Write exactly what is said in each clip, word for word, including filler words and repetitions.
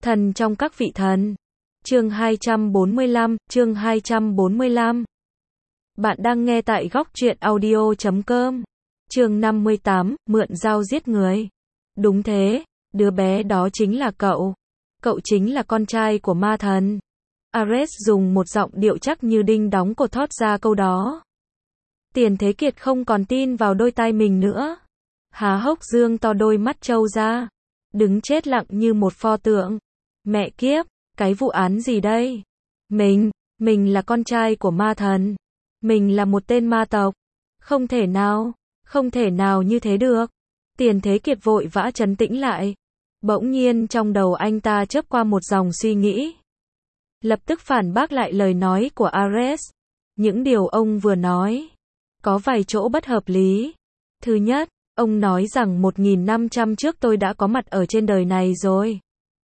Thần trong các vị thần. Chương hai trăm bốn mươi lăm, chương hai trăm bốn mươi lăm. Bạn đang nghe tại góc truyện audio chấm com. Chương năm mươi tám, mượn dao giết người. Đúng thế, đứa bé đó chính là cậu. Cậu chính là con trai của ma thần. Ares dùng một giọng điệu chắc như đinh đóng cột thốt ra câu đó. Tiền Thế Kiệt không còn tin vào đôi tai mình nữa. Há hốc dương to đôi mắt trâu ra. Đứng chết lặng như một pho tượng. Mẹ kiếp, cái vụ án gì đây? Mình, mình là con trai của ma thần. Mình là một tên ma tộc. Không thể nào, không thể nào như thế được. Tiền Thế Kiệt vội vã trấn tĩnh lại. Bỗng nhiên trong đầu anh ta chớp qua một dòng suy nghĩ. Lập tức phản bác lại lời nói của Ares. Những điều ông vừa nói có vài chỗ bất hợp lý. Thứ nhất, ông nói rằng một nghìn năm trăm trước tôi đã có mặt ở trên đời này rồi.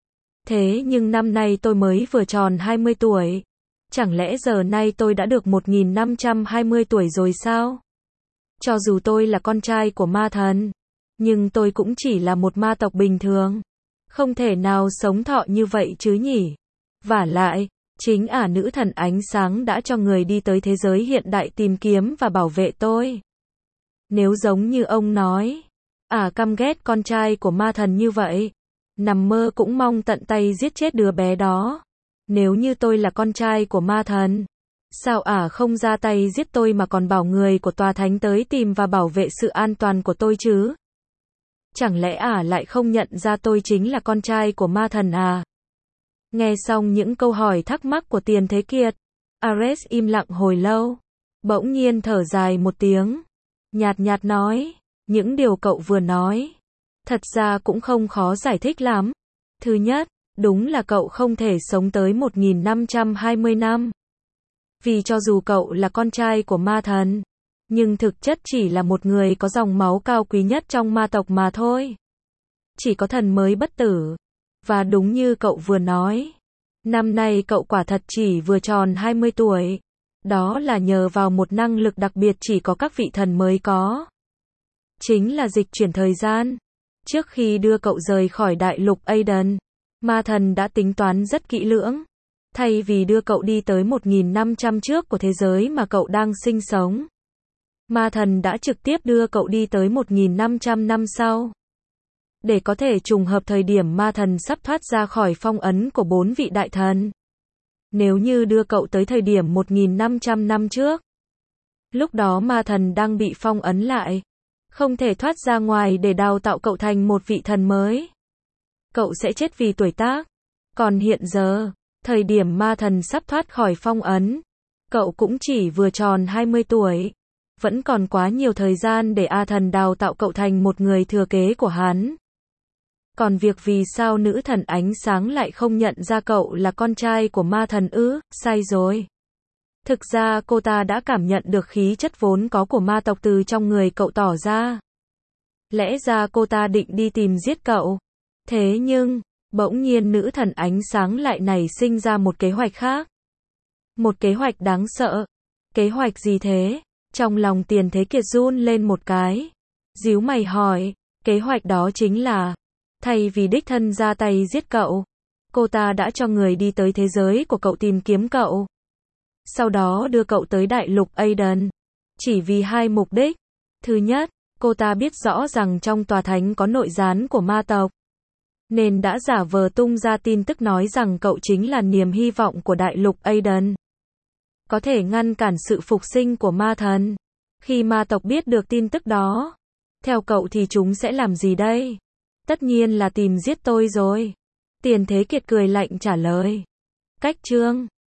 Thế nhưng năm nay tôi mới vừa tròn hai mươi tuổi. Chẳng lẽ giờ nay tôi đã được một nghìn năm trăm hai mươi tuổi rồi sao? Cho dù tôi là con trai của ma thần, nhưng tôi cũng chỉ là một ma tộc bình thường. Không thể nào sống thọ như vậy chứ nhỉ? Vả lại, chính ả nữ thần ánh sáng đã cho người đi tới thế giới hiện đại tìm kiếm và bảo vệ tôi. Nếu giống như ông nói, ả căm ghét con trai của ma thần như vậy, nằm mơ cũng mong tận tay giết chết đứa bé đó. Nếu như tôi là con trai của ma thần, sao ả không ra tay giết tôi mà còn bảo người của tòa thánh tới tìm và bảo vệ sự an toàn của tôi chứ? Chẳng lẽ ả lại không nhận ra tôi chính là con trai của ma thần à? Nghe xong những câu hỏi thắc mắc của Tiền Thế Kiệt, Ares im lặng hồi lâu, bỗng nhiên thở dài một tiếng, nhạt nhạt nói, những điều cậu vừa nói, thật ra cũng không khó giải thích lắm. Thứ nhất, đúng là cậu không thể sống tới một nghìn năm trăm hai mươi năm. Vì cho dù cậu là con trai của ma thần, nhưng thực chất chỉ là một người có dòng máu cao quý nhất trong ma tộc mà thôi. Chỉ có thần mới bất tử. Và đúng như cậu vừa nói, năm nay cậu quả thật chỉ vừa tròn hai mươi tuổi. Đó là nhờ vào một năng lực đặc biệt chỉ có các vị thần mới có. Chính là dịch chuyển thời gian. Trước khi đưa cậu rời khỏi đại lục Aiden, ma thần đã tính toán rất kỹ lưỡng. Thay vì đưa cậu đi tới một nghìn năm trăm trước của thế giới mà cậu đang sinh sống, ma thần đã trực tiếp đưa cậu đi tới một nghìn năm trăm năm sau. Để có thể trùng hợp thời điểm ma thần sắp thoát ra khỏi phong ấn của bốn vị đại thần. Nếu như đưa cậu tới thời điểm một nghìn năm trăm năm trước, lúc đó ma thần đang bị phong ấn lại, không thể thoát ra ngoài để đào tạo cậu thành một vị thần mới. Cậu sẽ chết vì tuổi tác. Còn hiện giờ, thời điểm ma thần sắp thoát khỏi phong ấn, cậu cũng chỉ vừa tròn hai mươi tuổi. Vẫn còn quá nhiều thời gian để A thần đào tạo cậu thành một người thừa kế của hắn. Còn việc vì sao nữ thần ánh sáng lại không nhận ra cậu là con trai của ma thần ư, sai rồi. Thực ra cô ta đã cảm nhận được khí chất vốn có của ma tộc từ trong người cậu tỏ ra. Lẽ ra cô ta định đi tìm giết cậu. Thế nhưng, bỗng nhiên nữ thần ánh sáng lại nảy sinh ra một kế hoạch khác. Một kế hoạch đáng sợ. Kế hoạch gì thế? Trong lòng Tiền Thế Kiệt run lên một cái. Díu mày hỏi, kế hoạch đó chính là, thay vì đích thân ra tay giết cậu, cô ta đã cho người đi tới thế giới của cậu tìm kiếm cậu. Sau đó đưa cậu tới đại lục Aiden. Chỉ vì hai mục đích. Thứ nhất, cô ta biết rõ rằng trong tòa thánh có nội gián của ma tộc, nên đã giả vờ tung ra tin tức nói rằng cậu chính là niềm hy vọng của đại lục Aiden, có thể ngăn cản sự phục sinh của ma thần. Khi ma tộc biết được tin tức đó, theo cậu thì chúng sẽ làm gì đây? Tất nhiên là tìm giết tôi rồi. Tiền Thế Kiệt cười lạnh trả lời. Cách chương